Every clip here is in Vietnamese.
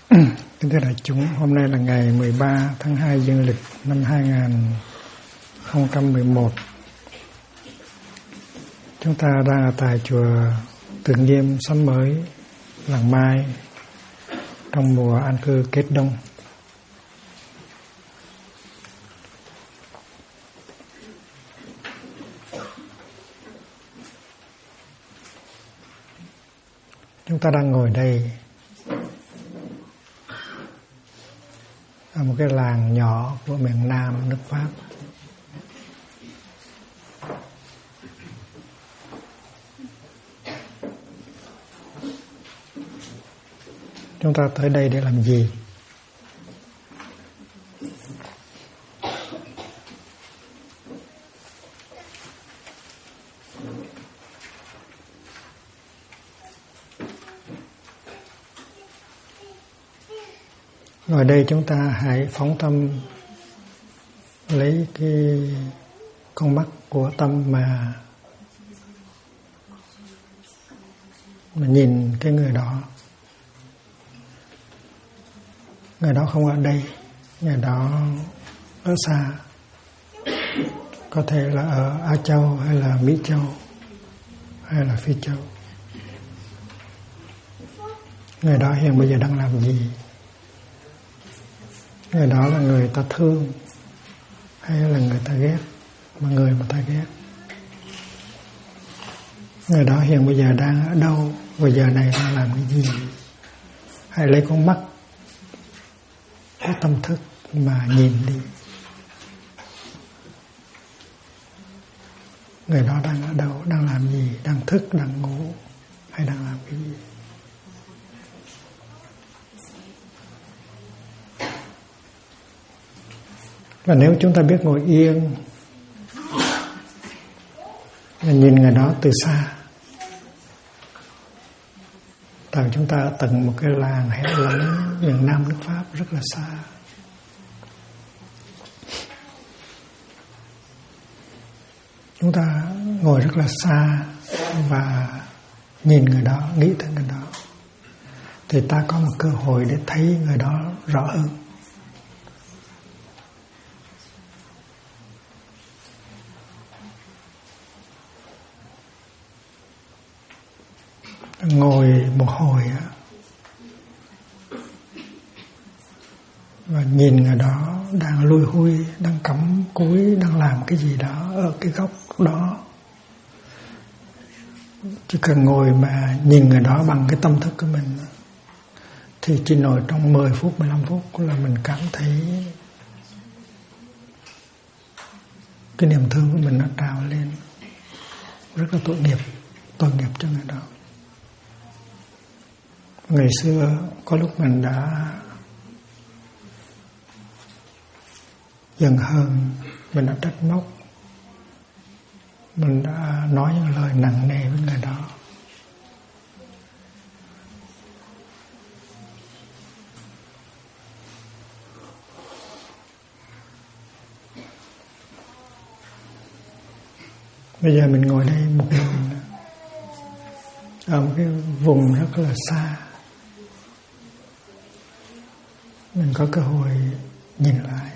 Kính thưa đại chúng, hôm nay là ngày 13 tháng 2 dương lịch năm 2011. Chúng ta đang ở tại chùa Từ Nghiêm Sắm Mới, Làng Mai trong mùa an cư kết đông. Chúng ta đang ngồi đây ở một cái làng nhỏ của miền Nam nước Pháp. Chúng ta tới đây để làm gì? Ngồi đây chúng ta hãy phóng tâm, lấy cái con mắt của tâm mà nhìn cái người đó. Người đó không ở đây, người đó ở xa. Có thể là ở Á Châu hay là Mỹ Châu hay là Phi Châu. Người đó hiện bây giờ đang làm gì? Người đó là người ta thương hay là người ta ghét, mà người mà ta ghét. Người đó hiện bây giờ đang ở đâu, và giờ này đang làm cái gì? Hãy lấy con mắt của tâm thức mà nhìn đi. Người đó đang ở đâu, đang làm gì, đang thức, đang ngủ hay đang làm cái gì? Và nếu chúng ta biết ngồi yên và nhìn người đó từ xa, tại chúng ta ở tận một cái làng hẻo lánh miền Nam nước Pháp rất là xa. Chúng ta ngồi rất là xa và nhìn người đó, nghĩ tới người đó, thì ta có một cơ hội để thấy người đó rõ hơn. Ngồi một hồi và nhìn người đó đang lùi hui, đang cắm cúi, đang làm cái gì đó ở cái góc đó. Chỉ cần ngồi mà nhìn người đó bằng cái tâm thức của mình thì chỉ ngồi trong 10 phút, 15 phút là mình cảm thấy cái niềm thương của mình nó trào lên. Rất là tội nghiệp cho người đó. Ngày xưa có lúc mình đã giận hờn, mình đã trách móc, mình đã nói những lời nặng nề với người đó. Bây giờ mình ngồi đây một mình ở một cái vùng rất là xa. Mình có cơ hội nhìn lại.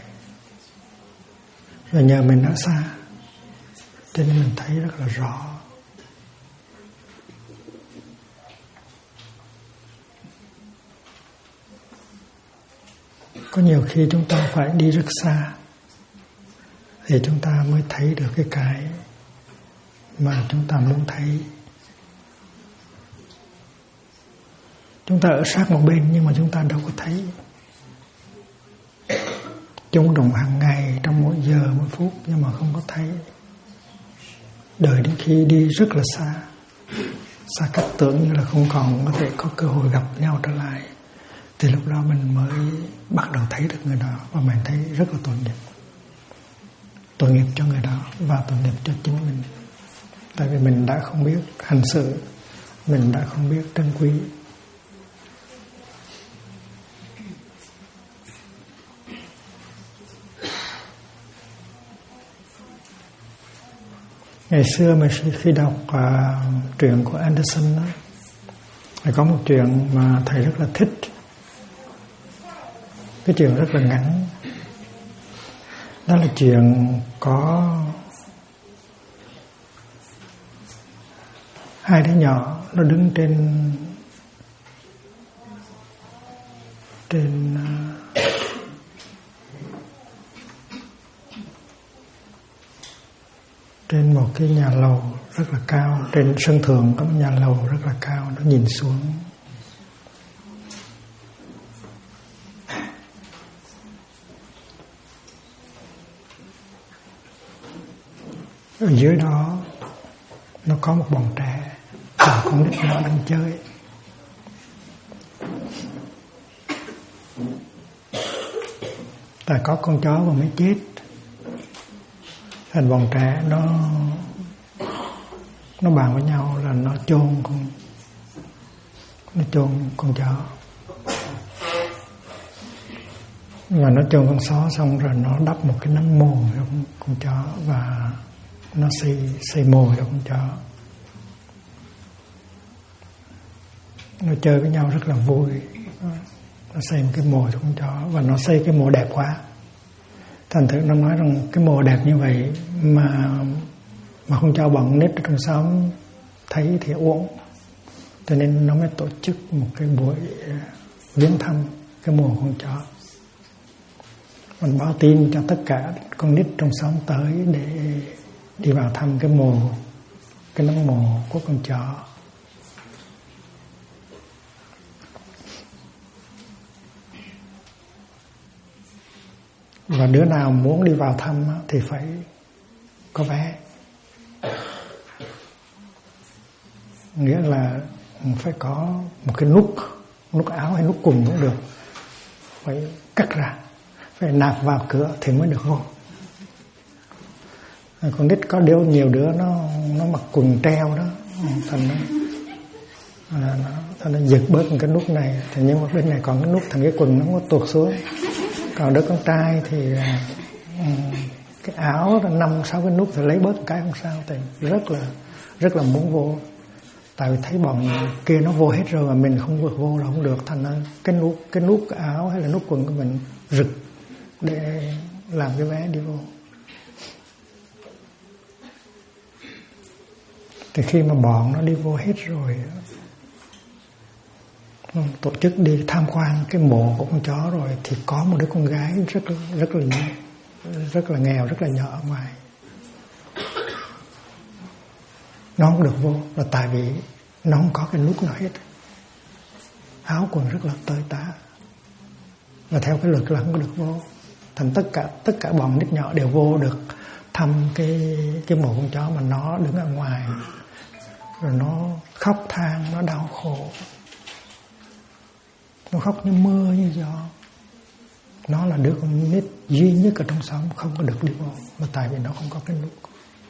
Và nhờ mình ở xa cho nên mình thấy rất là rõ. Có nhiều khi chúng ta phải đi rất xa thì chúng ta mới thấy được cái mà chúng ta muốn thấy. Chúng ta ở sát một bên nhưng mà chúng ta đâu có thấy. Chúng đồng hàng ngày trong mỗi giờ mỗi phút nhưng mà không có thấy. Đợi đến khi đi rất là xa cách tưởng như là không còn có thể có cơ hội gặp nhau trở lại, thì lúc đó mình mới bắt đầu thấy được người đó. Và mình thấy rất là tội nghiệp. Tội nghiệp cho người đó và tội nghiệp cho chính mình. Tại vì mình đã không biết hành xử, mình đã không biết trân quý. Ngày xưa mà khi đọc truyện của Anderson đó, có một chuyện mà thầy rất là thích. Cái chuyện rất là ngắn. Đó là chuyện có hai đứa nhỏ nó đứng trên một cái nhà lầu rất là cao. Trên sân thượng có một nhà lầu rất là cao. Nó nhìn xuống. Ở dưới đó nó có một bọn trẻ và con nít nhỏ đang chơi. Tại có con chó vừa mới chết, thành bọn trẻ nó bàn với nhau là nó chôn con chó. Và nó chôn con chó xong rồi nó đắp một cái nấm mồ cho con chó và nó xây mồ cho con chó. Nó chơi với nhau rất là vui. Nó xây một cái mồ cho con chó và nó xây cái mồ đẹp quá. Thành thử nó nói rằng cái mồ đẹp như vậy mà không cho bọn nít ở trong xóm thấy thì uổng. Cho nên nó mới tổ chức một cái buổi viếng thăm cái mồ con chó. Mình báo tin cho tất cả con nít trong xóm tới để đi vào thăm cái nấm mồ của con chó. Và đứa nào muốn đi vào thăm thì phải có vé. Nghĩa là phải có một cái nút áo hay nút quần cũng được, phải cắt ra, phải nạp vào cửa thì mới được vô. Con nít có nhiều đứa nó mặc quần treo đó, thành nó giật bớt một cái nút này, thì nhưng mà bên này còn cái nút, thành cái quần nó có tuột xuống. Còn đứa con trai thì cái áo 5-6 cái nút thì lấy bớt một cái không sao, thì rất là muốn vô. Tại vì thấy bọn kia nó vô hết rồi mà mình không vượt vô là không được, thành ra cái nút cái áo hay là nút quần của mình rực để làm cái vé đi vô. Thì khi mà bọn nó đi vô hết rồi, tổ chức đi tham quan cái mộ của con chó rồi, thì có một đứa con gái rất là nghèo, rất là nhỏ ở ngoài. Nó không được vô là tại vì nó không có cái nút nào hết, áo quần rất là tơi tả, và theo cái luật là không có được vô. Thành tất cả bọn nít nhỏ đều vô được thăm cái mộ con chó, mà nó đứng ở ngoài rồi nó khóc than, nó đau khổ, nó khóc như mưa như gió. Nó là đứa con nít duy nhất ở trong xóm không có được đi vô, mà tại vì nó không có cái nút.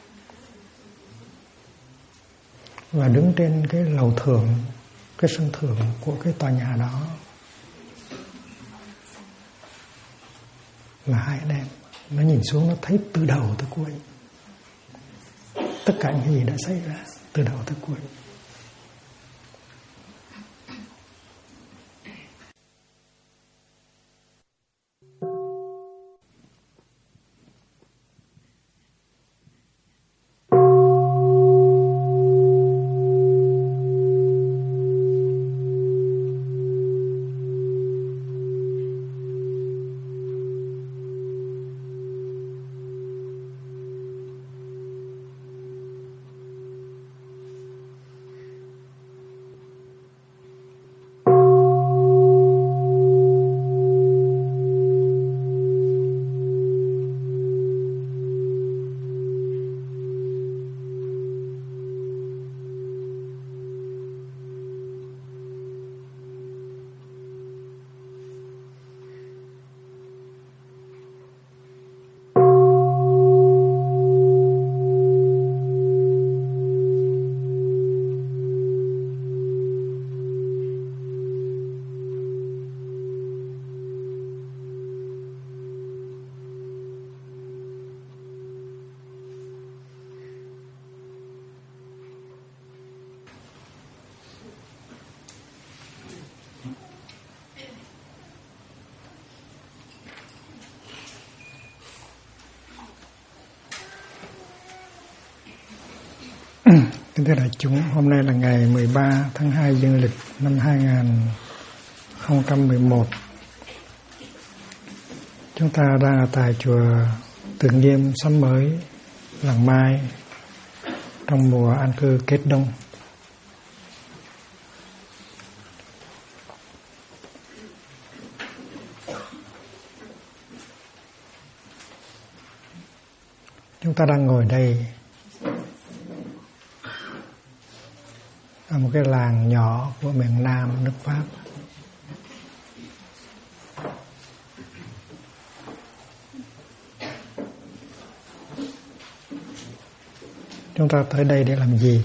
Và đứng trên cái lầu thượng, cái sân thượng của cái tòa nhà đó là hai anh em. Nó nhìn xuống, nó thấy từ đầu tới cuối tất cả những gì đã xảy ra từ đầu tới cuối. Kính thưa đại chúng, hôm nay là ngày 13 tháng 2 dương lịch năm 2011. Chúng ta đang ở tại chùa Từ Nghiêm Sắm Mới, Làng Mai trong mùa an cư kết đông. Chúng ta đang ngồi đây ở một cái làng nhỏ của miền Nam nước Pháp. Chúng ta tới đây để làm gì?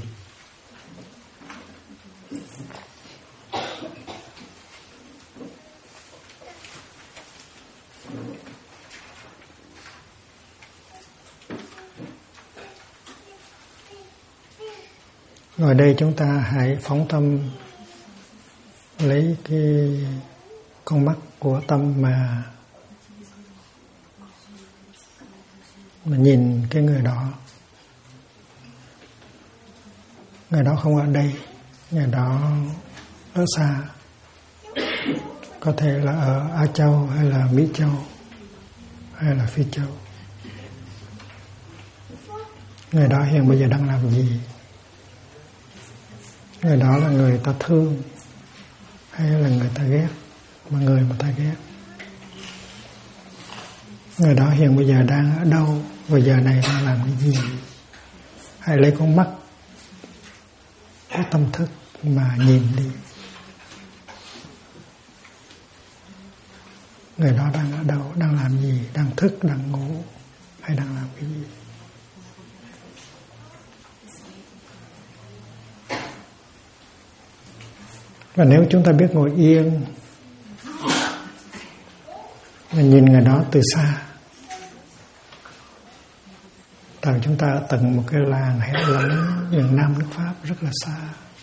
Ngồi đây chúng ta hãy phóng tâm, lấy cái con mắt của tâm mà nhìn cái người đó. Người đó không ở đây, người đó ở xa. Có thể là ở Á Châu hay là Mỹ Châu hay là Phi Châu. Người đó hiện bây giờ đang làm gì? Người đó là người ta thương hay là người ta ghét? Mà người mà ta ghét. Người đó hiện bây giờ đang ở đâu? Và giờ này đang làm cái gì? Hãy lấy con mắt của tâm thức mà nhìn đi. Người đó đang ở đâu? Đang làm gì? Đang thức, đang ngủ hay đang làm cái gì? Và nếu chúng ta biết ngồi yên và nhìn người đó từ xa, tại chúng ta ở tận một cái làng hẻo lánh miền Nam nước Pháp rất là xa.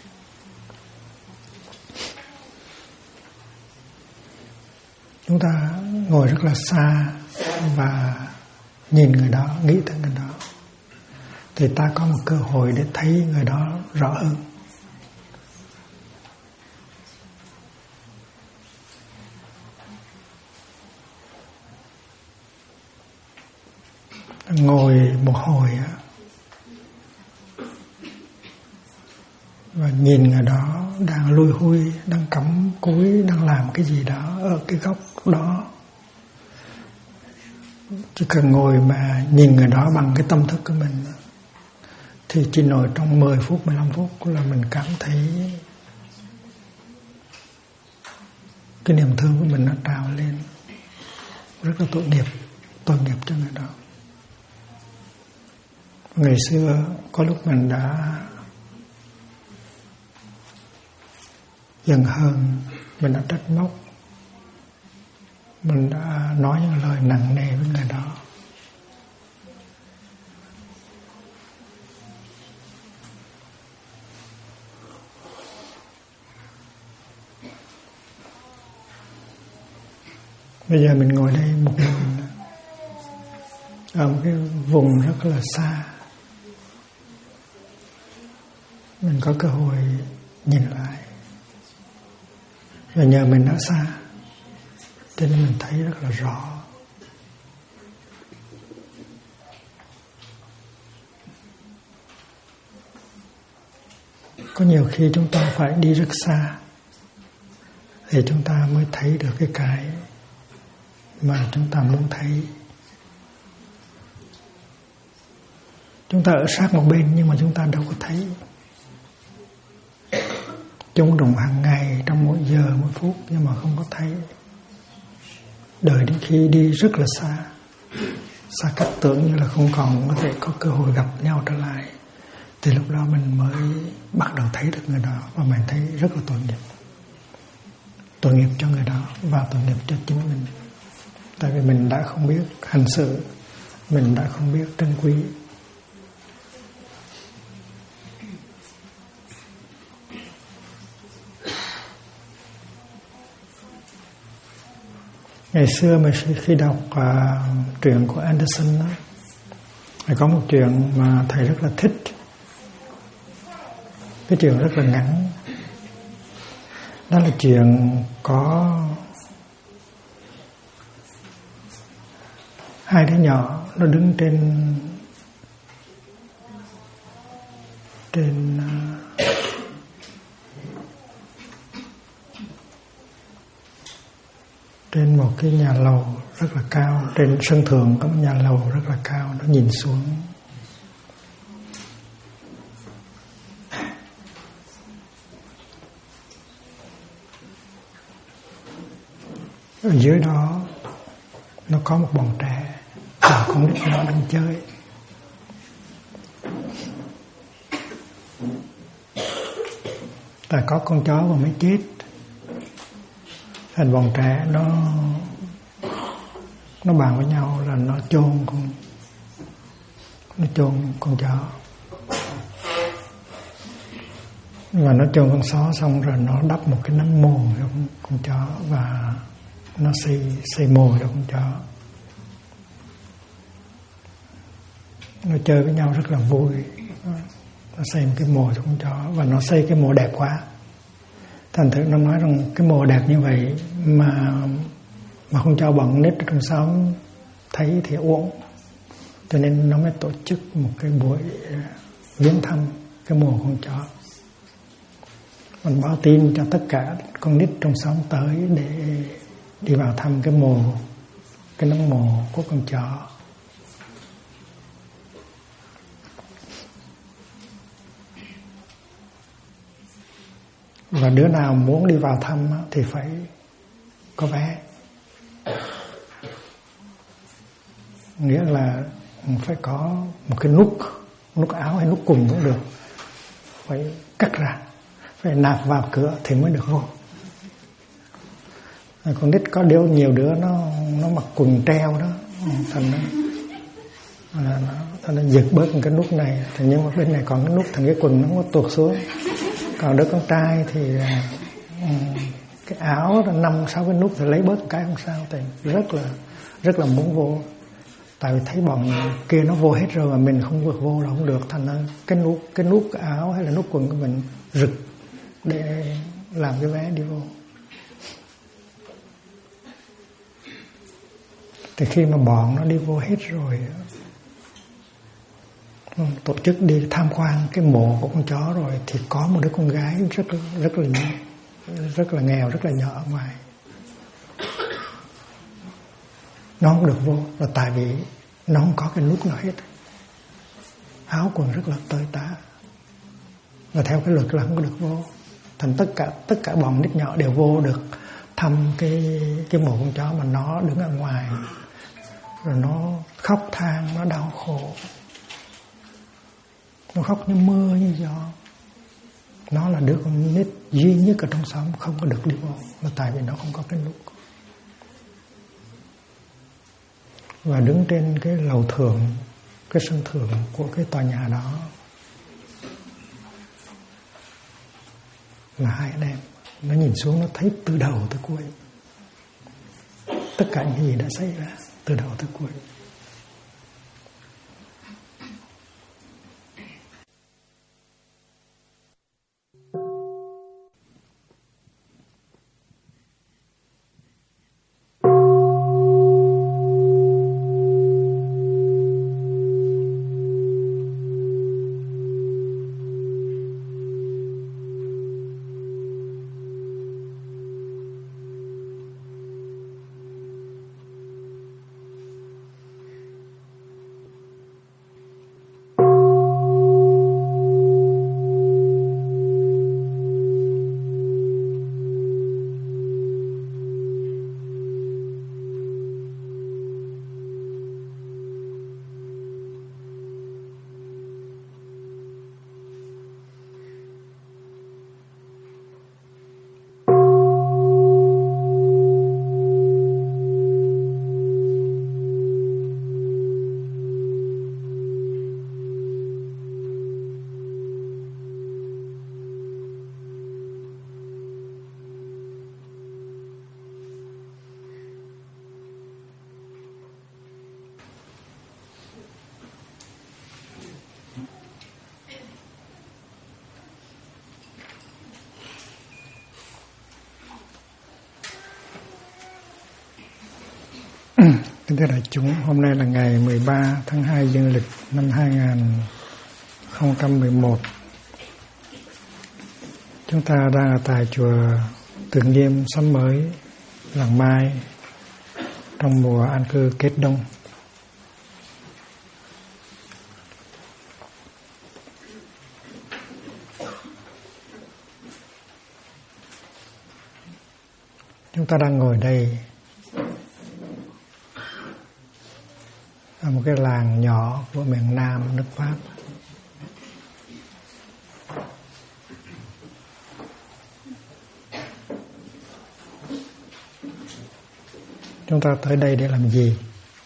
Chúng ta ngồi rất là xa và nhìn người đó, nghĩ tới người đó, thì ta có một cơ hội để thấy người đó rõ hơn. Ngồi một hồi và nhìn người đó đang lùi hui, đang cắm cúi, đang làm cái gì đó ở cái góc đó. Chỉ cần ngồi mà nhìn người đó bằng cái tâm thức của mình thì chỉ ngồi trong 10 phút, 15 phút là mình cảm thấy cái niềm thương của mình nó trào lên. Rất là tội nghiệp cho người đó. Ngày xưa có lúc mình đã giận hờn, mình đã trách móc, mình đã nói những lời nặng nề với người đó. Bây giờ mình ngồi đây một mình ở một cái vùng rất là xa. Mình có cơ hội nhìn lại. Và nhờ mình ở xa cho nên mình thấy rất là rõ. Có nhiều khi chúng ta phải đi rất xa thì chúng ta mới thấy được cái mà chúng ta muốn thấy. Chúng ta ở sát một bên nhưng mà chúng ta đâu có thấy. Chúng đụng hàng ngày trong mỗi giờ mỗi phút nhưng mà không có thấy. Đợi đến khi đi rất là xa cách tưởng như là không còn có thể có cơ hội gặp nhau trở lại, thì lúc đó mình mới bắt đầu thấy được người đó. Và mình thấy rất là tội nghiệp. Tội nghiệp cho người đó và tội nghiệp cho chính mình. Tại vì mình đã không biết hành xử, mình đã không biết trân quý. Ngày xưa mà khi đọc truyện của Anderson đó, có một chuyện mà thầy rất là thích. Cái chuyện rất là ngắn. Đó là chuyện có hai đứa nhỏ nó đứng trên một cái nhà lầu rất là cao. Trên sân thượng có một nhà lầu rất là cao. Nó nhìn xuống. Ở dưới đó nó có một bọn trẻ, con nít nó đang chơi. Tại có con chó vừa mới chết, thành bọn trẻ nó bàn với nhau là nó chôn con chó. Và nó chôn con chó xong rồi nó đắp một cái nấm mồ cho con chó và nó xây mồ cho con chó. Nó chơi với nhau rất là vui. Nó xây một cái mồ cho con chó và nó xây cái mồ đẹp quá. Thành thử nó nói rằng cái mồ đẹp như vậy mà con chó bọn nít ở trong xóm thấy thì uổng. Cho nên nó mới tổ chức một cái buổi viếng thăm cái mồ con chó. Mình báo tin cho tất cả con nít trong xóm tới để đi vào thăm cái nấm mồ của con chó. Và đứa nào muốn đi vào thăm thì phải có vé. Nghĩa là phải có một cái nút áo hay nút quần cũng được, phải cắt ra, phải nạp vào cửa thì mới được vô. Con nít có nhiều đứa nó mặc quần treo đó, thành nó giật bớt cái nút này, nhưng mà bên này còn cái nút, thành cái quần nó không có tuột xuống. Còn đứa con trai thì cái áo 5-6 cái nút thì lấy bớt một cái không sao, tại rất là muốn vô. Tại vì thấy bọn kia nó vô hết rồi mà mình không vượt vô là không được, thành ra cái nút cái áo hay là nút quần của mình rực để làm cái vé đi vô. Thì khi mà bọn nó đi vô hết rồi, tổ chức đi tham quan cái mộ của con chó rồi, thì có một đứa con gái rất là nghèo, rất là nhỏ ở ngoài. Nó không được vô là tại vì nó không có cái nút nào hết, áo quần rất là tơi tả, và theo cái luật là không có được vô. Thành tất cả bọn nít nhỏ đều vô được thăm cái mộ con chó, mà nó đứng ở ngoài rồi nó khóc than, nó đau khổ, nó khóc như mưa như gió. Nó là đứa con nít duy nhất ở trong xóm không có được đi vô, là tại vì nó không có cái nút. Và đứng trên cái lầu thượng, cái sân thượng của cái tòa nhà đó là hai anh em. Nó nhìn xuống, nó thấy từ đầu tới cuối tất cả những gì đã xảy ra, từ đầu tới cuối. Kính thưa đại chúng, hôm nay là ngày 13 tháng 2 dương lịch năm 2011. Chúng ta đang ở tại chùa Từ Nghiêm Sắm Mới, Làng Mai trong mùa an cư kết đông. Chúng ta đang ngồi đây ở một cái làng nhỏ của miền Nam nước Pháp. Chúng ta tới đây để làm gì?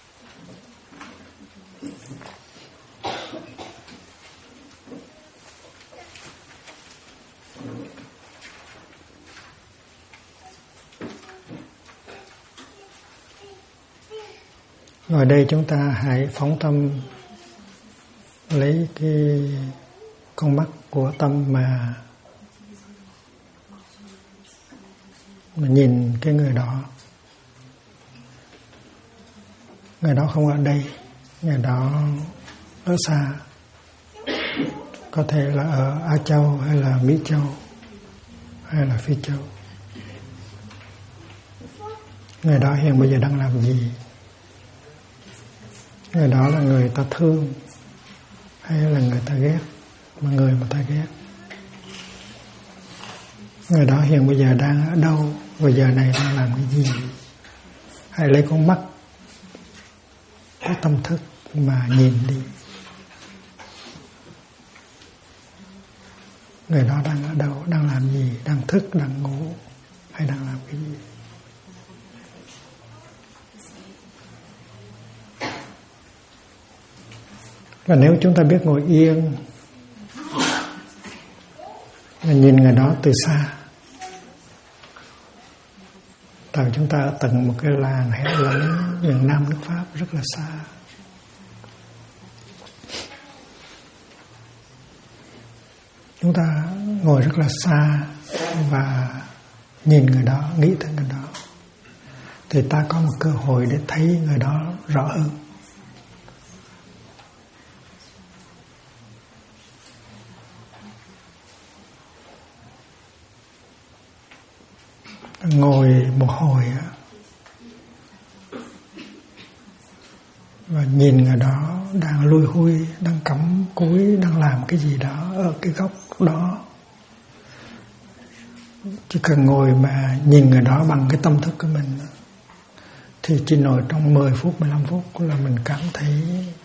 Ngồi đây chúng ta hãy phóng tâm, lấy cái con mắt của tâm mà nhìn cái người đó. Người đó không ở đây, người đó ở xa. Có thể là ở Á Châu hay là Mỹ Châu hay là Phi Châu. Người đó hiện bây giờ đang làm gì? Người đó là người ta thương hay là người ta ghét? Mà người mà ta ghét. Người đó hiện bây giờ đang ở đâu? Và giờ này đang làm cái gì? Hãy lấy con mắt, cái tâm thức mà nhìn đi. Người đó đang ở đâu? Đang làm gì? Đang thức, đang ngủ hay đang làm cái gì? Và nếu chúng ta biết ngồi yên và nhìn người đó từ xa, tại chúng ta ở tận một cái làng hẻo lánh miền Nam nước Pháp rất là xa. Chúng ta ngồi rất là xa và nhìn người đó, nghĩ tới người đó, thì ta có một cơ hội để thấy người đó rõ hơn. Ngồi một hồi và nhìn người đó đang lùi hui, đang cắm cúi, đang làm cái gì đó ở cái góc đó. Chỉ cần ngồi mà nhìn người đó bằng cái tâm thức của mình thì chỉ ngồi trong 10 phút, 15 phút là mình cảm thấy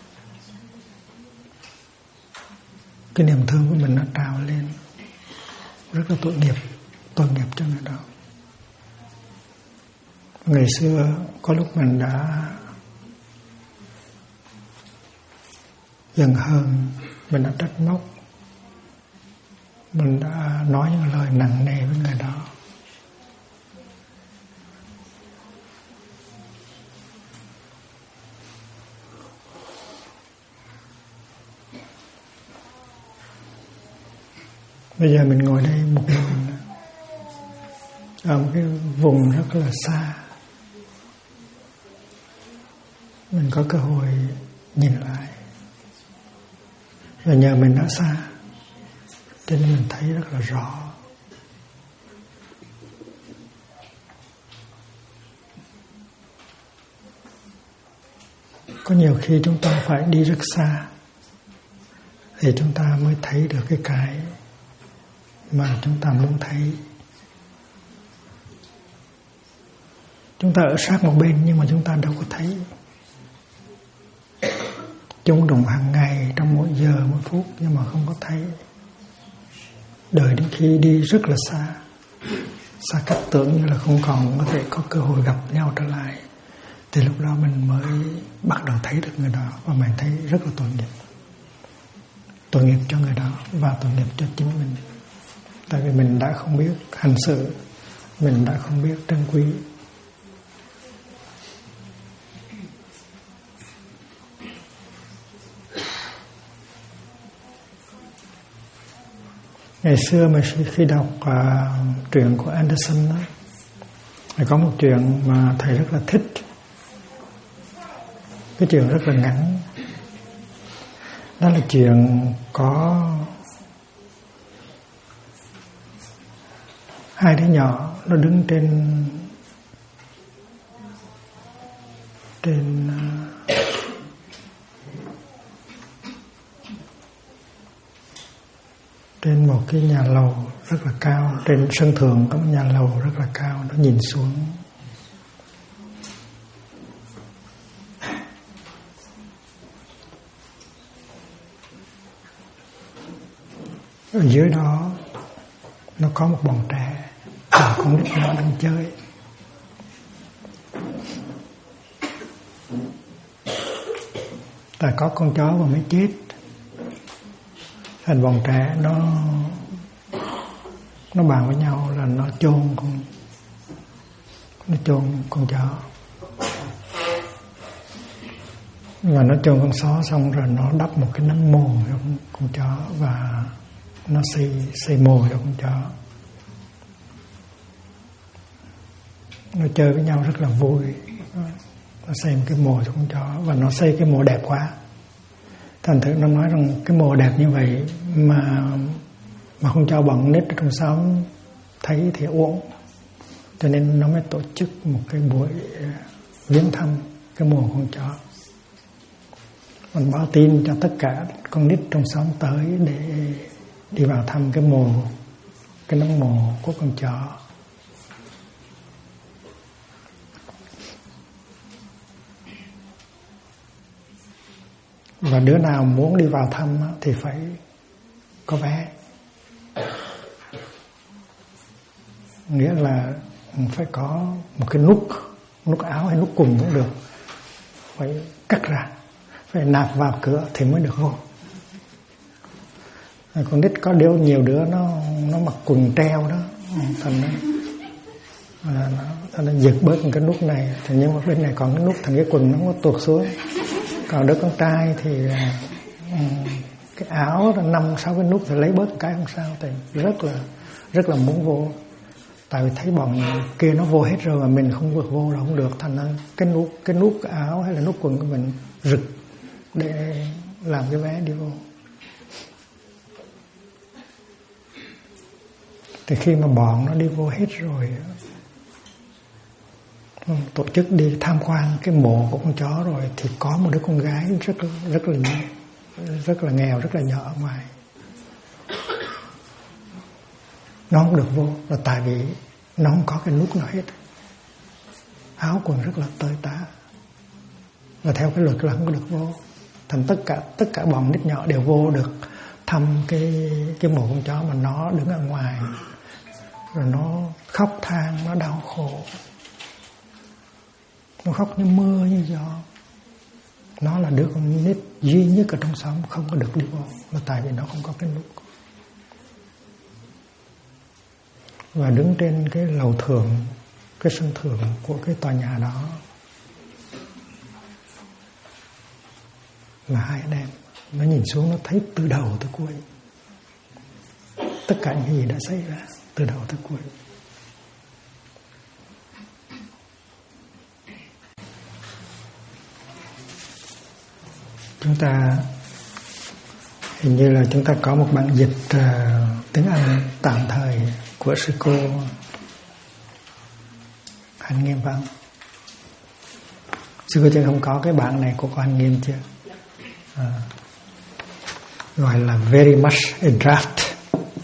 cái niềm thương của mình nó trào lên. Rất là tội nghiệp cho người đó. Ngày xưa có lúc mình đã giận hờn, mình đã trách móc, mình đã nói những lời nặng nề với người đó. Bây giờ mình ngồi đây một mình ở một cái vùng rất là xa. Mình có cơ hội nhìn lại. Và nhờ mình đã xa cho nên mình thấy rất là rõ. Có nhiều khi chúng ta phải đi rất xa thì chúng ta mới thấy được cái mà chúng ta muốn thấy. Chúng ta ở sát một bên nhưng mà chúng ta đâu có thấy. Chúng đụng hàng ngày trong mỗi giờ mỗi phút nhưng mà không có thấy. Đợi đến khi đi rất là xa cách tưởng như là không còn có thể có cơ hội gặp nhau trở lại, thì lúc đó mình mới bắt đầu thấy được người đó. Và mình thấy rất là tội nghiệp. Tội nghiệp cho người đó và tội nghiệp cho chính mình. Tại vì mình đã không biết hành xử, mình đã không biết trân quý. Ngày xưa mà khi đọc truyện của Anderson đó, có một chuyện mà thầy rất là thích. Cái chuyện rất là ngắn. Đó là chuyện có hai đứa nhỏ nó đứng trên một cái nhà lầu rất là cao. Trên sân thượng có một nhà lầu rất là cao. Nó nhìn xuống. Ở dưới đó nó có một bọn trẻ, con nít nhỏ đang chơi. Tại có con chó mà mới chết, thành bọn trẻ nó bàn với nhau là nó chôn con chó. Và nó chôn con chó xong rồi nó đắp một cái nấm mồ cho con chó và nó xây mồ cho con chó. Nó chơi với nhau rất là vui. Nó xây một cái mồ cho con chó và nó xây cái mồ đẹp quá. Thành thử nó nói rằng cái mồ đẹp như vậy mà không cho bọn nít ở trong xóm thấy thì uổng. Cho nên nó mới tổ chức một cái buổi viếng thăm cái mồ con chó. Mình báo tin cho tất cả con nít trong xóm tới để đi vào thăm cái mồ, cái nấm mồ của con chó. Và đứa nào muốn đi vào thăm thì phải có vé. Nghĩa là phải có một cái nút áo hay nút quần cũng được, phải cắt ra, phải nạp vào cửa thì mới được vô. Con nít có nhiều đứa nó mặc quần treo đó, thành nó giật bớt cái nút này, nhưng mà bên này còn cái nút, thành cái quần nó có tuột xuống. Còn đứa con trai thì cái áo 5-6 cái nút thì lấy bớt một cái không sao, tại rất là muốn vô. Tại vì thấy bọn kia nó vô hết rồi mà mình không vượt vô là không được, thành ra cái nút cái áo hay là nút quần của mình rực để làm cái vé đi vô. Thì khi mà bọn nó đi vô hết rồi, tổ chức đi tham quan cái mộ của con chó rồi, thì có một đứa con gái rất là nghèo, rất là nhỏ ở ngoài. Nó không được vô là tại vì nó không có cái nút nào hết, áo quần rất là tơi tả, và theo cái luật là không có được vô. Thành tất cả bọn nít nhỏ đều vô được thăm cái mộ con chó, mà nó đứng ở ngoài rồi nó khóc than, nó đau khổ, nó khóc như mưa như gió. Nó là đứa con nít duy nhất ở trong xóm không có được đi vô, là tại vì nó không có cái nút. Và đứng trên cái lầu thượng, cái sân thượng của cái tòa nhà đó là hai anh em. Nó nhìn xuống, nó thấy từ đầu tới cuối tất cả những gì đã xảy ra, từ đầu tới cuối. Chúng ta hình như là chúng ta có một bản dịch tiếng Anh tạm thời của sư cô Hạnh Nghiêm Văn. Sư cô chưa không có cái bản này của cô Hạnh Nghiêm chưa? Gọi là very much a draft.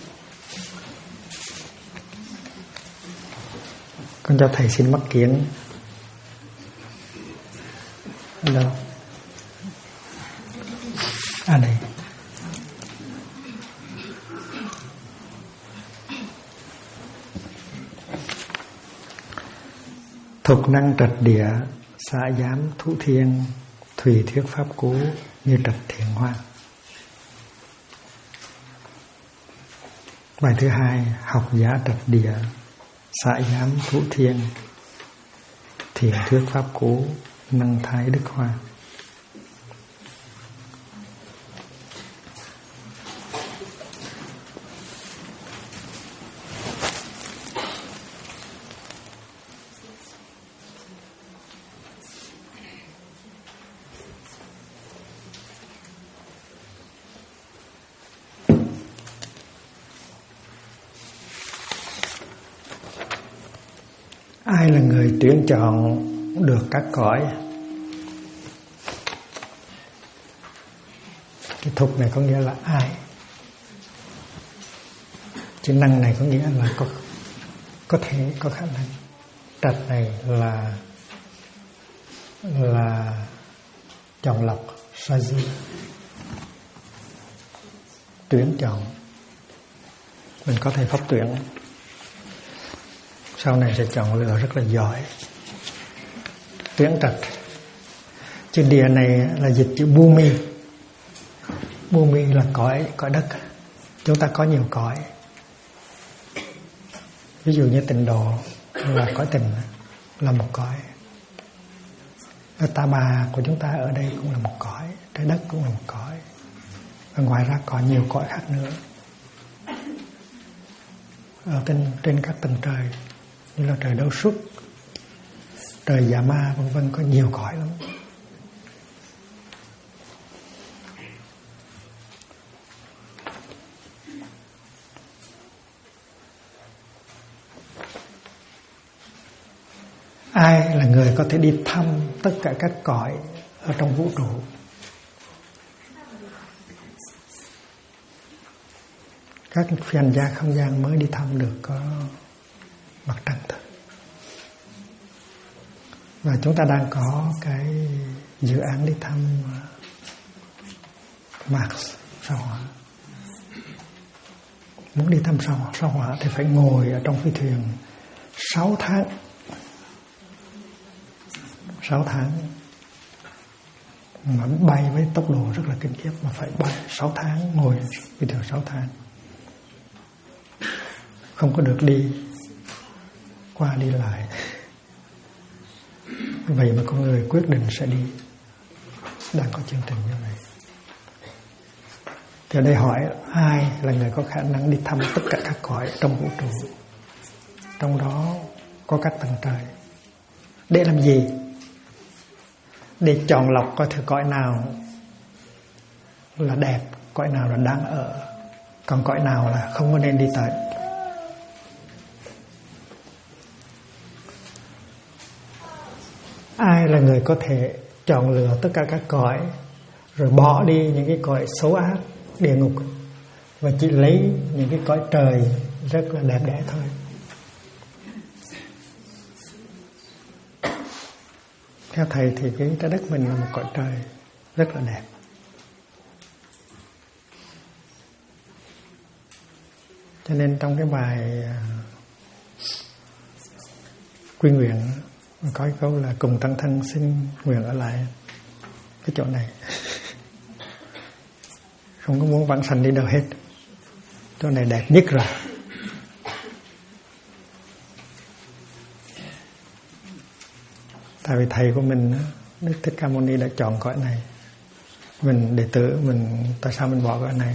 Con cho thầy xin mắt kiến. Đâu? Đây. Thục năng trạch địa, xã giám thụ thiên, thủy thuyết pháp cú như trạch thiện hoa. Bài thứ hai, học giả trạch địa, xã giám thụ thiên, thiện thuyết pháp cú, năng thái đức hoa. Ai là người tuyển chọn được các cõi? Cái thục này có nghĩa là ai. Chữ năng này có nghĩa là có thể, có khả năng. Trạch này là chọn lọc, choisir, tuyển chọn. Mình có thể pháp tuyển, sau này sẽ chọn lựa rất là giỏi. Tuyển trạch. Chữ địa này là dịch chữ bumi. Bumi là cõi đất. Chúng ta có nhiều cõi. Ví dụ như tịnh độ là cõi tình, là một cõi. Ở Ta Bà của chúng ta ở đây cũng là một cõi. Trái đất cũng là một cõi. Và ngoài ra còn nhiều cõi khác nữa. Ở trên các tầng trời, như là trời Đâu Xuất, trời Dạ Ma vân vân, có nhiều cõi lắm. Ai là người có thể đi thăm tất cả các cõi ở trong vũ trụ? Các phi hành gia không gian mới đi thăm được có mặt trăng thôi. Và chúng ta đang có cái dự án đi thăm Mars, sao Hỏa. Muốn đi thăm sao Hỏa thì phải ngồi ở trong phi thuyền 6 tháng. 6 tháng mà bay với tốc độ rất là kinh khiếp, mà phải bay 6 tháng, ngồi phi thuyền 6 tháng, không có được đi qua đi lại. Vậy mà con người quyết định sẽ đi, đang có chương trình như vậy. Thì ở đây hỏi ai là người có khả năng đi thăm tất cả các cõi trong vũ trụ, trong đó có các tầng trời. Để làm gì? Để chọn lọc coi thử cõi nào là đẹp, cõi nào là đáng ở, còn cõi nào là không có nên đi tới. Ai là người có thể chọn lựa tất cả các cõi, rồi bỏ đi những cái cõi xấu ác, địa ngục, và chỉ lấy những cái cõi trời rất là đẹp đẽ thôi? Theo thầy thì cái trái đất mình là một cõi trời rất là đẹp. Cho nên trong cái bài quy nguyện có cái câu là cùng tăng thân xin nguyện ở lại cái chỗ này. Không có muốn vãng sanh đi đâu hết. Chỗ này đẹp nhất rồi. Tại vì thầy của mình, Đức Thích Ca Mâu Ni đã chọn cõi này. Mình đệ tử mình, tại sao mình bỏ cõi này?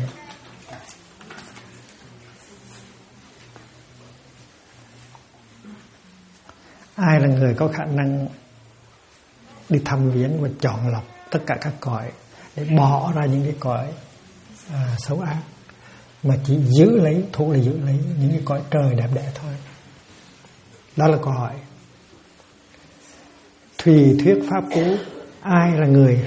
Ai là người có khả năng đi thăm viếng và chọn lọc tất cả các cõi, để bỏ ra những cái cõi xấu ác, mà chỉ giữ lấy, thu là giữ lấy những cái cõi trời đẹp đẽ thôi? Đó là câu hỏi. Thùy thuyết pháp cú. Ai là người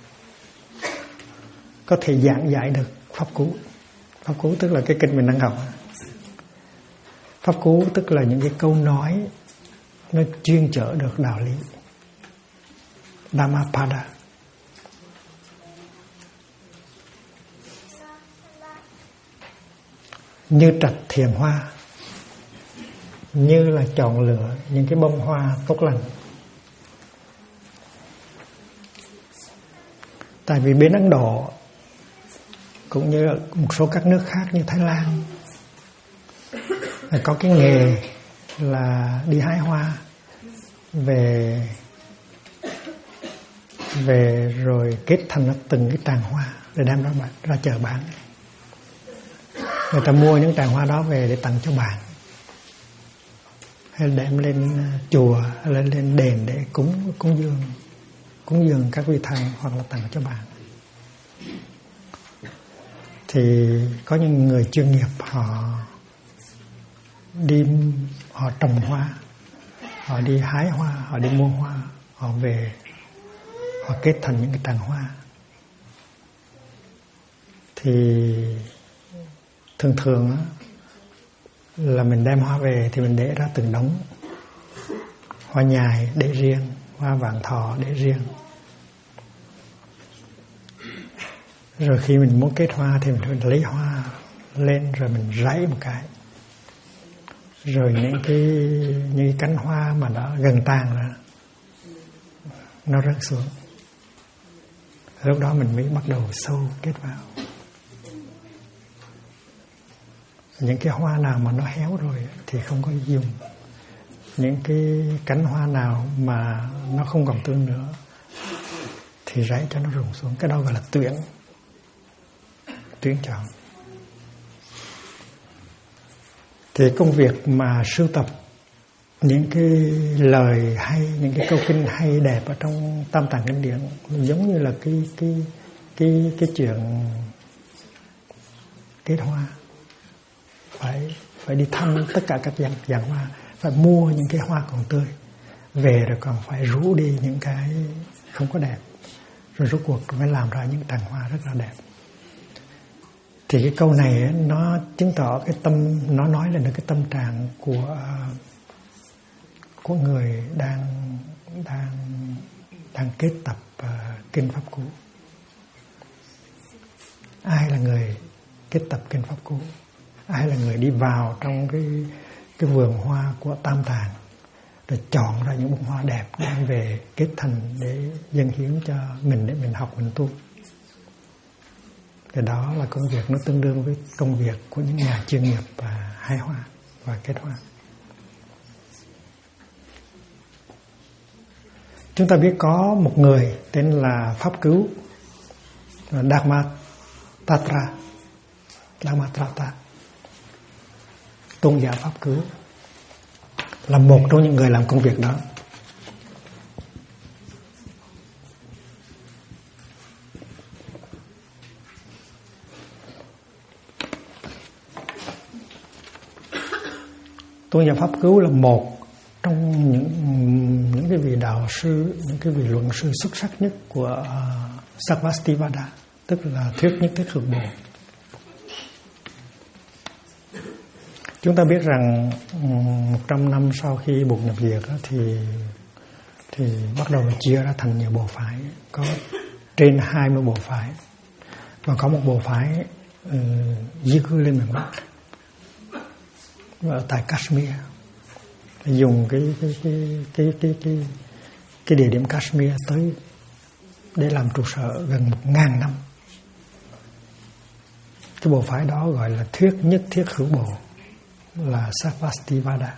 có thể giảng giải được pháp cú? Pháp cú tức là cái kinh mình đang học. Pháp cú tức là những cái câu nói nó chuyên chở được đạo lý, Dhammapada. Như trạch thiền hoa, như là chọn lựa những cái bông hoa tốt lành. Tại vì bên Ấn Độ cũng như một số các nước khác như Thái Lan có cái nghề là đi hái hoa về rồi kết thành từng cái tràng hoa để đem ra chợ bán. Người ta mua những tràng hoa đó về để tặng cho bạn, hay đem lên chùa, hay là lên đền để cúng dường các vị thần, hoặc là tặng cho bạn. Thì có những người chuyên nghiệp họ trồng hoa, họ đi hái hoa, họ đi mua hoa, họ về, họ kết thành những cái tràng hoa. Thì thường á, là mình đem hoa về thì mình để ra từng đống. Hoa nhài để riêng, hoa vạn thọ để riêng. Rồi khi mình muốn kết hoa thì mình lấy hoa lên rồi mình rải một cái. Rồi những cái cánh hoa mà đã gần tàn ra nó rớt xuống. Lúc đó mình mới bắt đầu sâu kết vào. Những cái hoa nào mà nó héo rồi thì không có dùng. Những cái cánh hoa nào mà nó không còn tươi nữa thì rải cho nó rụng xuống. Cái đó gọi là tuyển chọn. Thì công việc mà sưu tập những cái lời hay, những cái câu kinh hay đẹp ở trong Tam Tạng Kinh Điển giống như là cái chuyện kết hoa. Phải đi thăm tất cả các giàn hoa, phải mua những cái hoa còn tươi về, rồi còn phải rũ đi những cái không có đẹp, rồi rốt cuộc mới làm ra những tràng hoa rất là đẹp. Thì cái câu này nó chứng tỏ cái tâm, nó nói lên được cái tâm trạng của người đang kết tập kinh pháp cú. Ai là người kết tập kinh pháp cú? Ai là người đi vào trong cái vườn hoa của Tam Tạng rồi chọn ra những bông hoa đẹp đem về kết thành để dâng hiến cho mình, để mình học, mình tu? Cái đó là công việc nó tương đương với công việc của những nhà chuyên nghiệp hái hoa và kết hoa. Chúng ta biết có một người tên là Pháp Cứu Dharmatrata, tôn giả Pháp Cứu, là một trong những người làm công việc đó. Tôn giả Pháp Cứu là một trong những cái vị đạo sư, những cái vị luận sư xuất sắc nhất của Sarvastivada, tức là thuyết nhất thiết hữu bồ. Chúng ta biết rằng 100 năm sau khi Bụt nhập diệt thì bắt đầu chia ra thành nhiều bộ phái, có trên 20 bộ phái, và có một bộ phái di cư lên miền Bắc, ở tại Kashmir, dùng cái địa điểm Kashmir tới để làm trụ sở gần 1000 năm. Cái bộ phái đó gọi là thuyết nhất thiết hữu bồ, là Sarvastivada.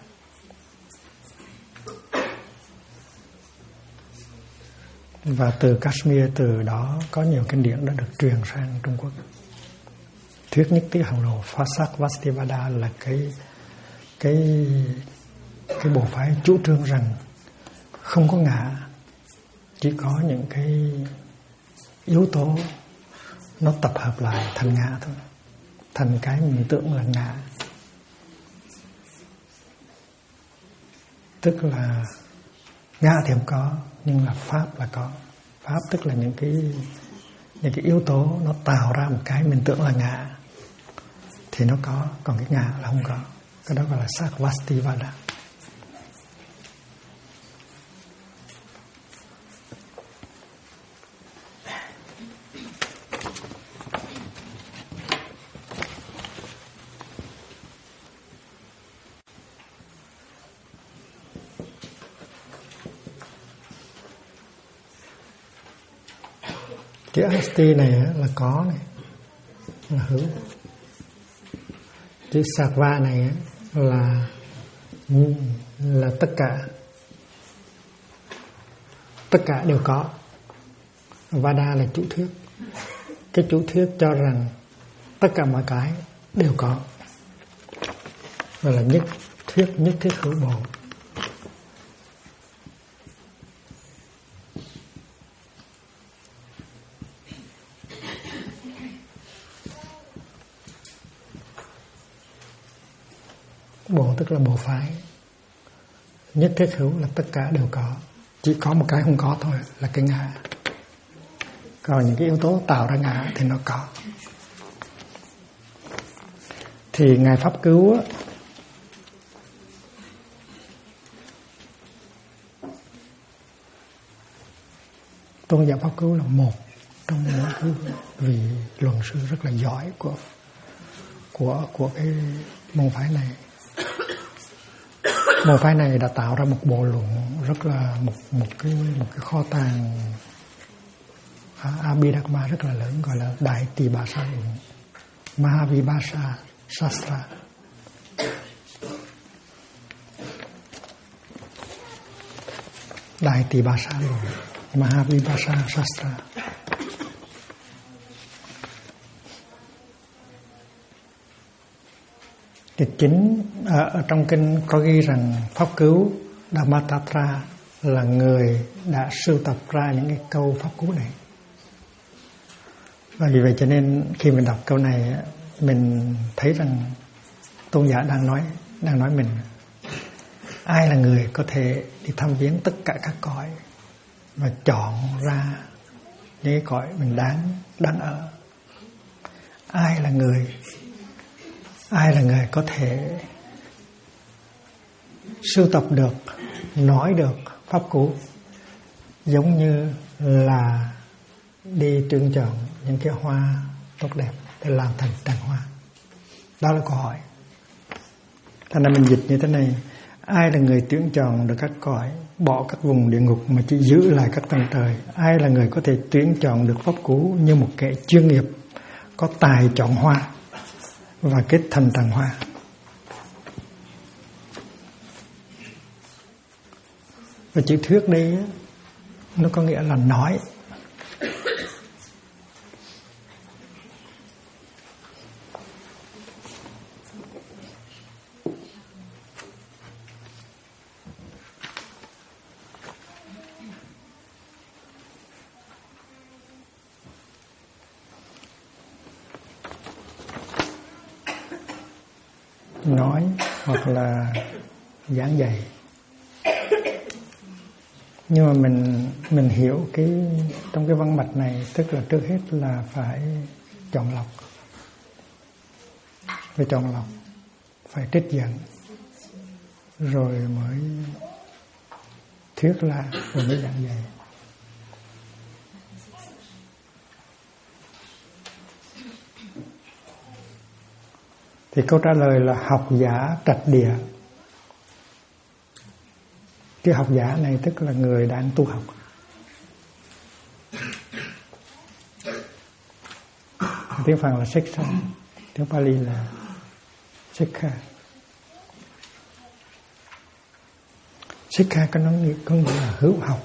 Và từ Kashmir, từ đó có nhiều kinh điển đã được truyền sang Trung Quốc. Thuyết nhất thiết hữu bồ Sarvastivada là cái bộ phái chủ trương rằng không có ngã, chỉ có những cái yếu tố nó tập hợp lại thành ngã thôi, thành cái mình tưởng là ngã. Tức là ngã thì không có, nhưng là pháp là có. Pháp tức là những cái yếu tố nó tạo ra một cái mình tưởng là ngã thì nó có, còn cái ngã là không có. Cái đó gọi là Sarvastivada. Chữ asti này là có này, là hữu. Chữ Sarva này là tất cả đều có. Vada là chủ thuyết. Cái chủ thuyết cho rằng tất cả mọi cái đều có, gọi là nhất thiết hữu bồ. Bộ tức là bộ phái. Nhất thiết hữu là tất cả đều có, chỉ có một cái không có thôi là cái ngã. Còn những cái yếu tố tạo ra ngã thì nó có. Thì Ngài Pháp Cứu á, Tôn giả Pháp Cứu là một trong những cái vị luận sư rất là giỏi của cái môn phái này. Môn phái này đã tạo ra một bộ luận rất là một cái kho tàng Abhidhamma rất là lớn, gọi là Đại Tỳ Bà Sa luận, Mahavibhasa Sastra. Đại Tỳ Bà Sa luận, Mahavibhasa Sastra. Thì chính ở trong kinh có ghi rằng Pháp Cứu Dhammatatra là người đã sưu tập ra những cái câu Pháp Cứu này. Và vì vậy cho nên khi mình đọc câu này, mình thấy rằng tôn giả đang nói mình. Ai là người có thể đi thăm viếng tất cả các cõi và chọn ra những cái cõi mình đáng ở? Ai là người có thể sưu tập được, nói được Pháp Cú giống như là đi tuyển chọn những cái hoa tốt đẹp để làm thành tràng hoa? Đó là câu hỏi. Thành ra mình dịch như thế này: ai là người tuyển chọn được các cõi, bỏ các vùng địa ngục mà chỉ giữ lại các tầng trời? Ai là người có thể tuyển chọn được Pháp Cú như một kẻ chuyên nghiệp, có tài chọn hoa và kết thành tràng hoa? Và chữ thuyết đây nó có nghĩa là nói. Nói hoặc là giảng dạy. Nhưng mà mình hiểu trong cái văn mạch này, tức là trước hết là phải chọn lọc. Phải chọn lọc, phải trích dẫn, rồi mới thuyết ra, rồi mới giảng dạy. Thì câu trả lời là học giả trạch địa. Cái học giả này tức là người đang tu học. Tiếng Phạn là Sikha, tiếng Pali là Sikha. Sikha có nghĩa là hữu học.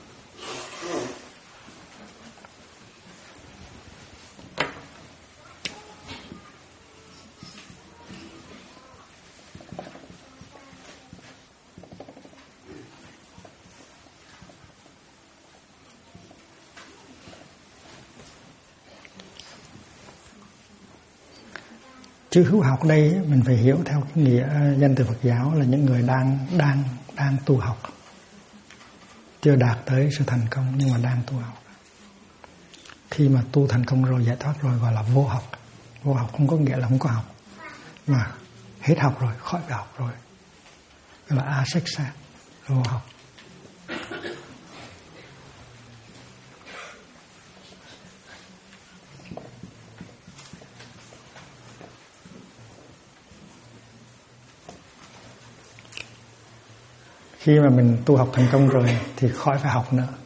Chữ hữu học đây mình phải hiểu theo cái nghĩa danh từ Phật giáo là những người đang tu học, chưa đạt tới sự thành công nhưng mà đang tu học. Khi mà tu thành công rồi, giải thoát rồi, gọi là vô học. Vô học không có nghĩa là không có học, mà hết học rồi, khỏi phải học rồi, gọi là aseksa, vô học. Khi mà mình tu học thành công rồi thì khỏi phải học nữa.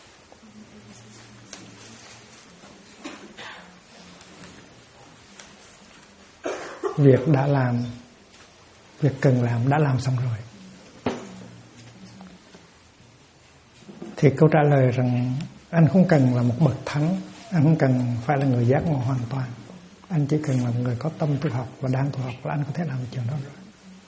Việc đã làm, việc cần làm đã làm xong rồi. Thì câu trả lời rằng anh không cần là một bậc thánh, anh không cần phải là người giác ngộ hoàn toàn. Anh chỉ cần là một người có tâm tu học và đang tu học là anh có thể làm chuyện đó rồi.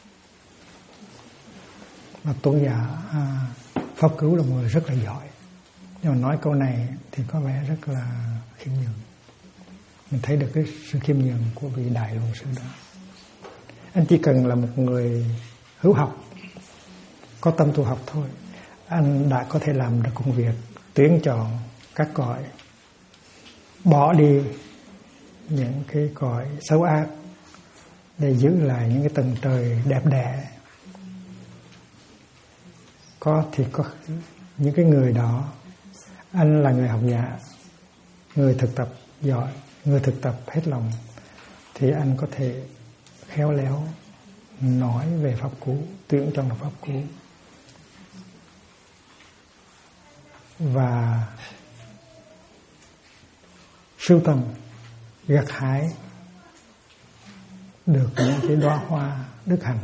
Và tôn giả Pháp Cứu là một người rất là giỏi. Nhưng mà nói câu này thì có vẻ rất là khiêm nhường. Mình thấy được cái sự khiêm nhường của vị đại luận sư đó. Anh chỉ cần là một người hữu học, có tâm tu học thôi, anh đã có thể làm được công việc tuyển chọn các cõi, bỏ đi những cái cõi xấu ác để giữ lại những cái tầng trời đẹp đẽ. Có những cái người đó, anh là người học giả, người thực tập giỏi, người thực tập hết lòng, thì anh có thể khéo léo nói về pháp cú, tuyển chọn được pháp cú, và sưu tầm gặt hái được những cái đóa hoa đức hạnh,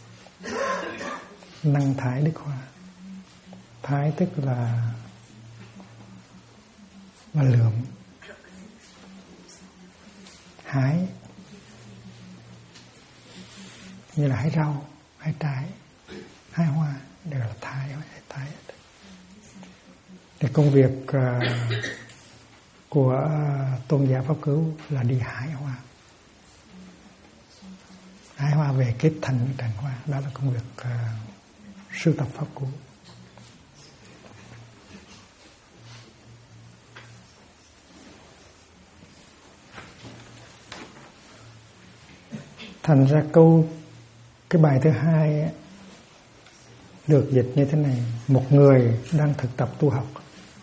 năng thái đức hoa. Thái tức là lượm, hái như là hái rau, hái trái, hái hoa, đều là thái. Thì công việc của tôn giả Pháp Cứu là đi hái hoa. Hái hoa về kết thành những tràng hoa. Đó là công việc sưu tập Pháp Cứu. Thành ra cái bài thứ hai ấy, được dịch như thế này: một người đang thực tập tu học,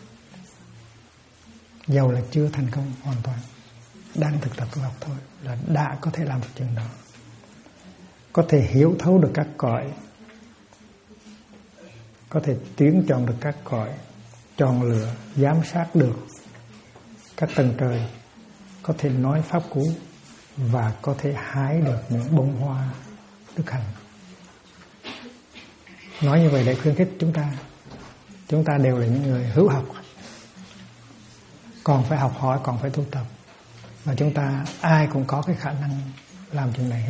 dầu là chưa thành công hoàn toàn, đang thực tập tu học thôi, là đã có thể làm được chuyện đó. Có thể hiểu thấu được các cõi, có thể tuyển chọn được các cõi, chọn lựa, giám sát được các tầng trời, có thể nói pháp cú, và có thể hái được những bông hoa đức hạnh. Nói như vậy để khuyến khích chúng ta đều là những người hữu học, còn phải học hỏi, còn phải tu tập, và chúng ta ai cũng có cái khả năng làm chuyện này hết.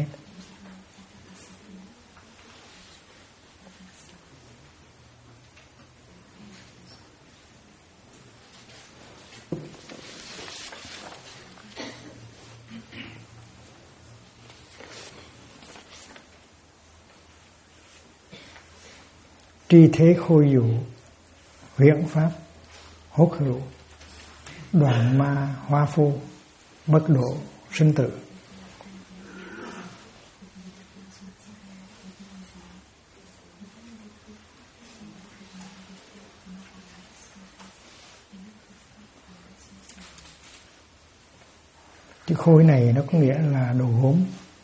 Tri thế khôi dụ, huyễn pháp hốt hữu, đoạn ma hoa phu, bất độ sinh tử. Chữ khôi này nó có nghĩa là đồ gốm.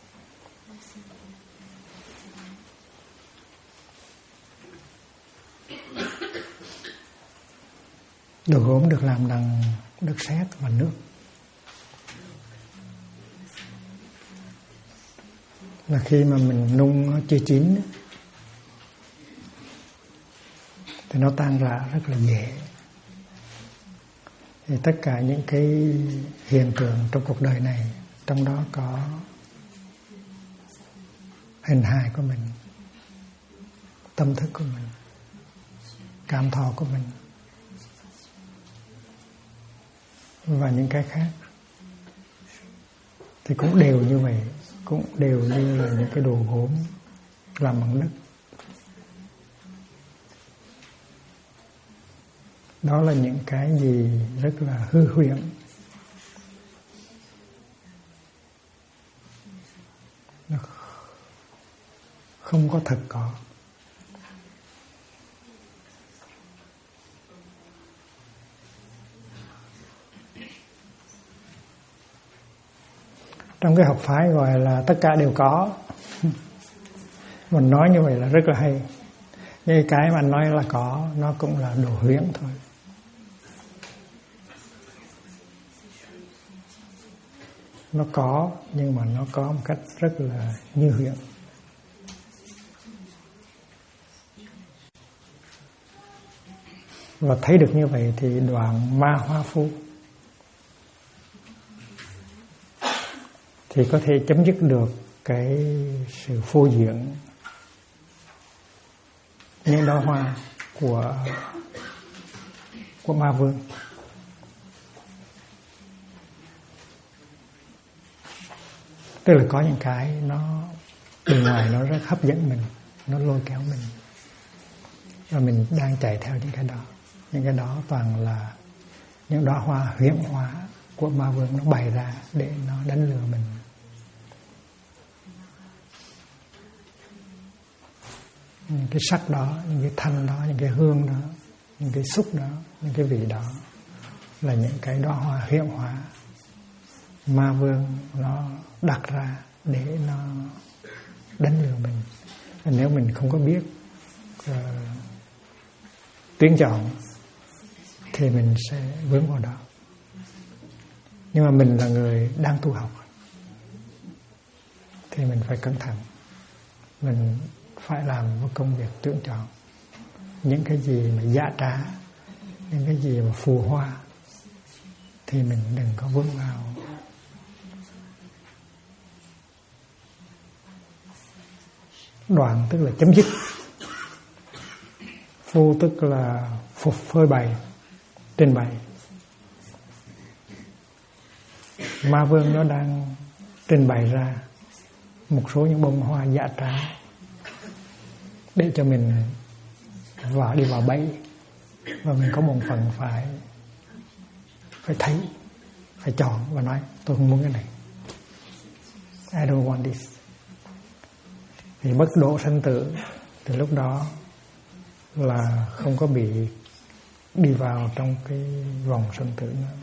Đồ gốm được làm bằng đất sét và nước. Là khi mà mình nung nó chưa chín thì nó tan rã rất là dễ. Thì tất cả những cái hiện tượng trong cuộc đời này, trong đó có hình hài của mình, tâm thức của mình, cảm thọ của mình, và những cái khác, thì cũng đều như vậy, cũng đều như là những cái đồ gốm làm bằng đất. Đó là những cái gì rất là hư huyễn, nó không có thật có. Trong cái học phái gọi là tất cả đều có. Mình nói như vậy là rất là hay. Nhưng cái mà nói là có, nó cũng là đồ huyễn thôi. Nó có, nhưng mà nó có một cách rất là như huyễn. Và thấy được như vậy thì đoạn ma hoa phu thì có thể chấm dứt được cái sự phô diễn những đóa hoa của ma vương. Tức là có những cái nó bề ngoài nó rất hấp dẫn mình, nó lôi kéo mình, và mình đang chạy theo những cái đó. Những cái đó toàn là những đóa hoa huyễn hóa của ma vương nó bày ra để nó đánh lừa mình. Những cái sắc đó, những cái thanh đó, những cái hương đó, những cái xúc đó, những cái vị đó là những cái đóa hoa huyễn hóa ma vương nó đặt ra để nó đánh lừa mình. Và nếu mình không có biết tuyển chọn thì mình sẽ vướng vào đó. Nhưng mà mình là người đang tu học thì mình phải cẩn thận. Mình phải làm một công việc tuyển chọn. Những cái gì mà giả trá, những cái gì mà phù hoa thì mình đừng có vướng vào. Đoạn tức là chấm dứt, phu tức là phục phơi bày, trình bày. Ma vương nó đang trình bày ra một số những bông hoa giả trá để cho mình đi vào bẫy, và mình có một phần phải thấy, phải chọn và nói tôi không muốn cái này, I don't want this. Thì bất độ sanh tử thì lúc đó là không có bị đi vào trong cái vòng sanh tử nữa.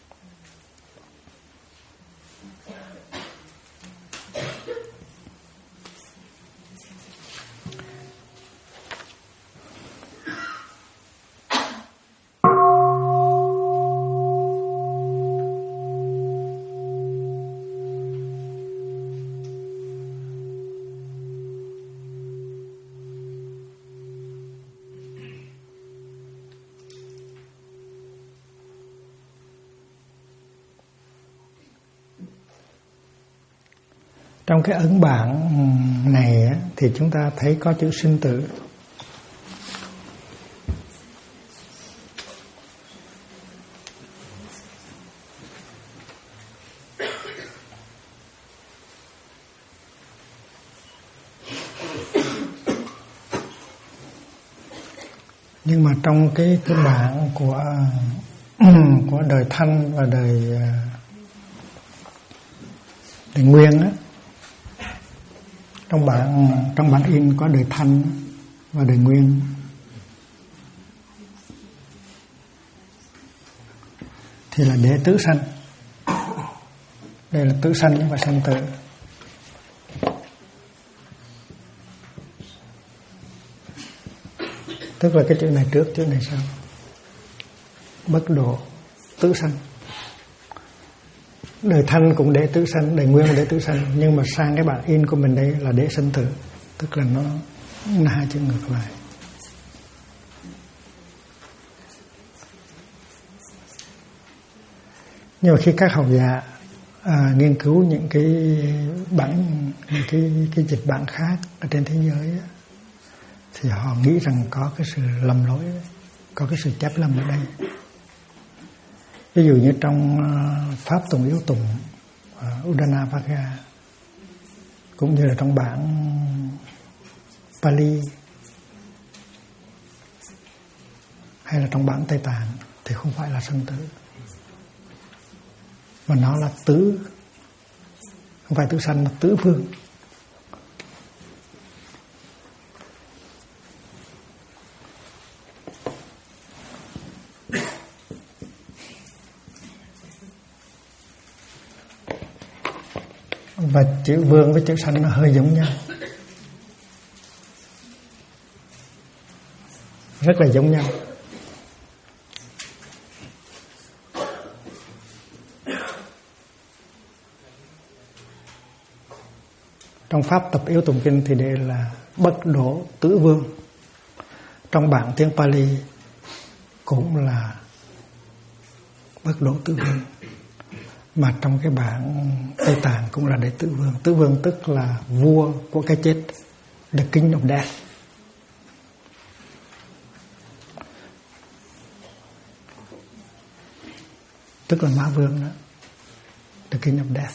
Trong cái ấn bản này thì chúng ta thấy có chữ sinh tử. Nhưng mà trong cái bản của đời thanh và đời nguyên á, trong bản in có đời thanh và đời nguyên. Thì là để tứ sanh. Đây là tứ sanh và sanh tử. Tức là cái chữ này trước, chữ này sau. Bất độ tứ sanh. Đời thanh cũng để tứ sanh, đời nguyên cũng để tứ sanh, nhưng mà sang cái bản in của mình đây là để sanh tử, tức là nó là hai chữ ngược lại. Nhưng mà khi các học giả nghiên cứu những cái bản, những cái dịch bản khác ở trên thế giới á, thì họ nghĩ rằng có cái sự lầm lỗi, có cái sự chép lầm ở đây. Ví dụ như trong Pháp Tùng Yếu Tùng Uddhanavagga, cũng như là trong bản Pali hay là trong bản Tây Tạng thì không phải là sanh tử, mà nó là tứ, không phải tứ sanh mà tứ phương. Và chữ vương với chữ sanh nó hơi giống nhau, rất là giống nhau. Trong Pháp Tập Yếu Tùng Kinh thì đây là bất độ tứ vương. Trong bản tiếng Pali cũng là bất độ tứ vương. Mà trong cái bản Tây Tạng cũng là đệ tứ vương. Tứ vương tức là vua của cái chết, the king of death. Tức là ma vương đó, the king of death.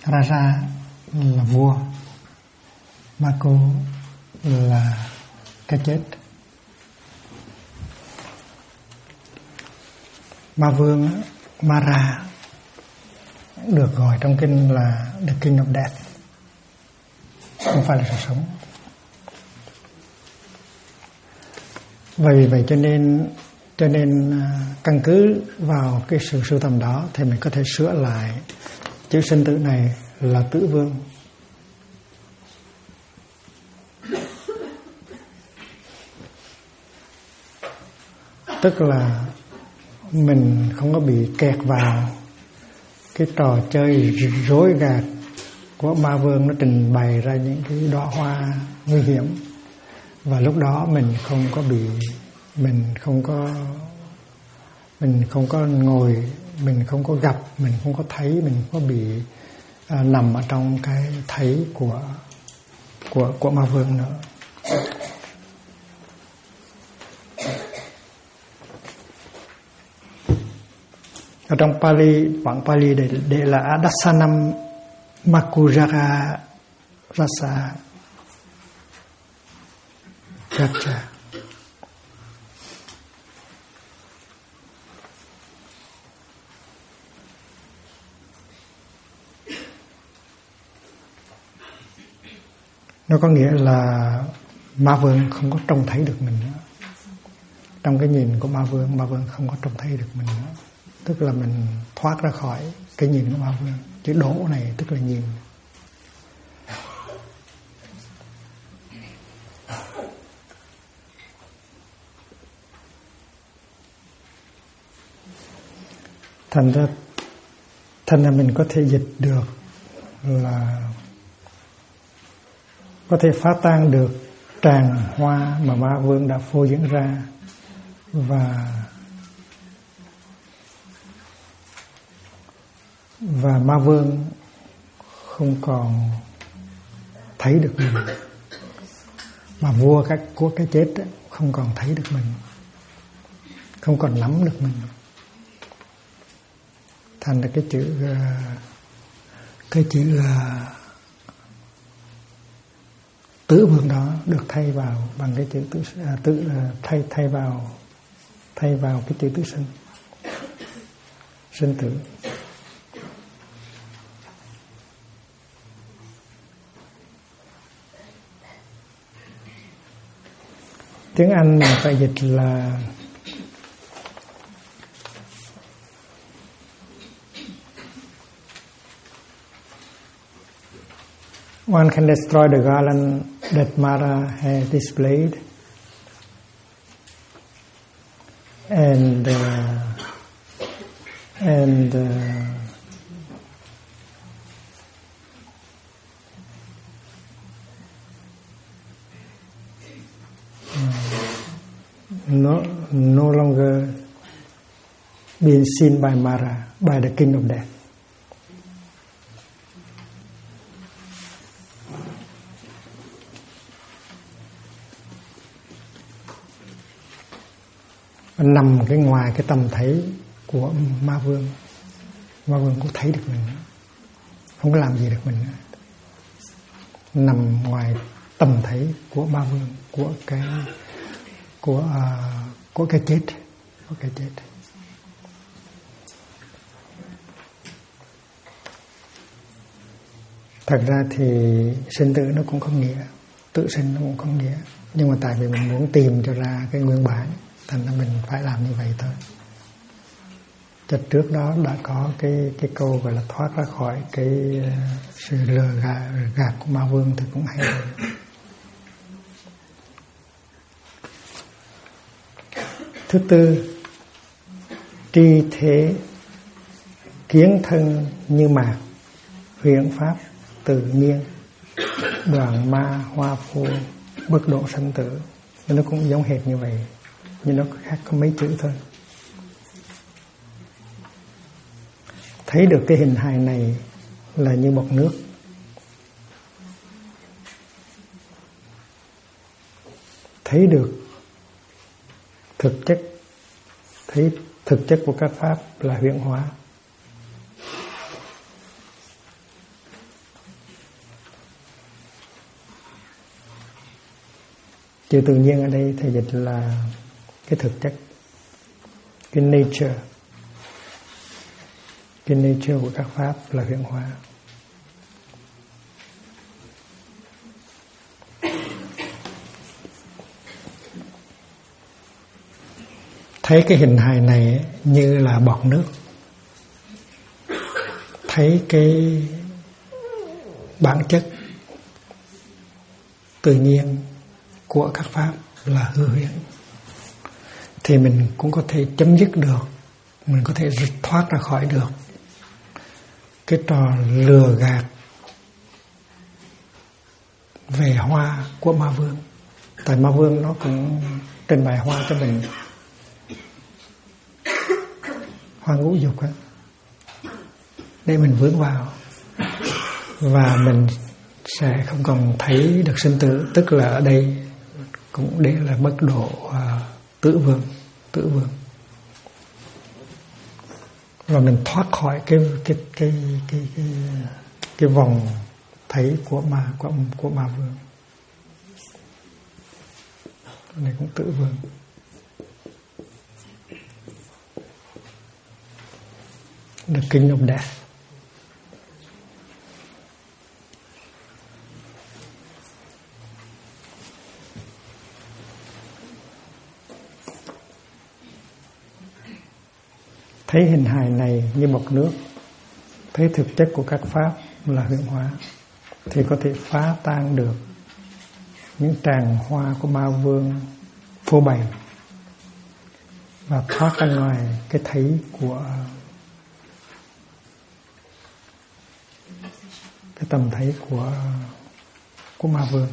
Raja là vua, Maku là cái chết. Ma vương, Mara được gọi trong kinh là the king of death, không phải là sự sống. Vì vậy cho nên căn cứ vào cái sự sưu tầm đó thì mình có thể sửa lại chữ sinh tử này là tử vương. Tức là mình không có bị kẹt vào cái trò chơi rối gạt của ma vương, nó trình bày ra những cái đóa hoa nguy hiểm, và lúc đó mình không có bị, mình không có ngồi, mình không có gặp, mình không có thấy, mình không có bị nằm ở trong cái thấy của ma vương nữa. Ở trong Pali, bản Pali để là Adasanam Makujara Rasa Gacha. Nó có nghĩa là ma vương không có trông thấy được mình nữa. Trong cái nhìn của ma vương không có trông thấy được mình nữa. Tức là mình thoát ra khỏi cái nhìn của ma vương. Chữ đổ này tức là nhìn. Thành ra mình có thể dịch được là có thể phá tan được tràng hoa mà ma vương đã phô diễn ra, và ma vương không còn thấy được mình, mà vua của cái chết không còn thấy được mình, không còn nắm được mình. Thành ra cái chữ tử vương đó được thay vào bằng cái chữ thay vào cái chữ tử sinh, sinh tử. Tiếng Anh mình phải dịch là one can destroy the garland that Mara had displayed, and no longer being seen by Mara, by the king of death. Nằm cái ngoài cái tầm thấy của ma vương cũng thấy được mình, không có làm gì được mình nữa. Nằm ngoài tầm thấy của ma vương, của cái chết, của cái chết. Thật ra thì sinh tử nó cũng có nghĩa, tự sinh nó cũng có nghĩa, nhưng mà tại vì mình muốn tìm cho ra cái nguyên bản, thành ra mình phải làm như vậy thôi. Cho trước đó đã có cái câu gọi là thoát ra khỏi cái sự lừa gạt của ma vương thì cũng hay rồi. Thứ tư, tri thế kiến thân như mạc, huyễn pháp tự nhiên, đoàn ma hoa phù, bất độ sanh tử. Nó cũng giống hệt như vậy, nhưng nó khác có mấy chữ thôi. Thấy được cái hình hài này là như bọt nước. Thấy được thực chất, thấy thực chất của các pháp là huyễn hóa. Chữ tự nhiên ở đây thầy dịch là cái thực chất, cái nature. Cái nature của các pháp là huyễn hóa. Thấy cái hình hài này như là bọt nước, thấy cái bản chất tự nhiên của các pháp là hư huyễn, thì mình cũng có thể chấm dứt được, mình có thể thoát ra khỏi được cái trò lừa gạt về hoa của ma vương. Tại ma vương nó cũng trình bày hoa cho mình, hoa ngũ dục á, để mình vướng vào, và mình sẽ không còn thấy được sinh tử. Tức là ở đây cũng để là mức độ tử vương. Và mình thoát khỏi cái vòng thấy của ma vương. Cái này cũng tử vương. The King of Death. Thấy hình hài này như bọt nước, thấy thực chất của các pháp là huyễn hóa, thì có thể phá tan được những tràng hoa của ma vương phô bày và thoát ra ngoài cái thấy của cái tầm thấy của ma vương.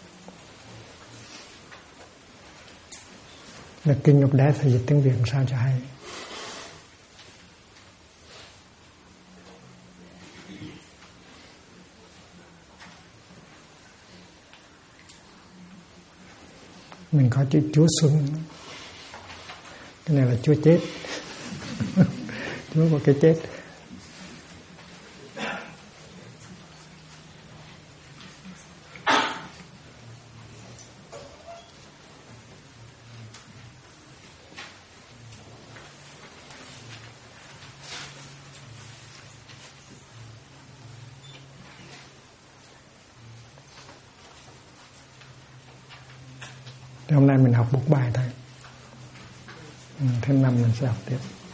Là King of Death thì dịch tiếng Việt làm sao cho hay. Mình có chữ Chúa Xuân, cái này là Chúa chết. Chúa có cái chết. Hôm nay mình học 4 bài thôi, thêm 5 mình sẽ học tiếp.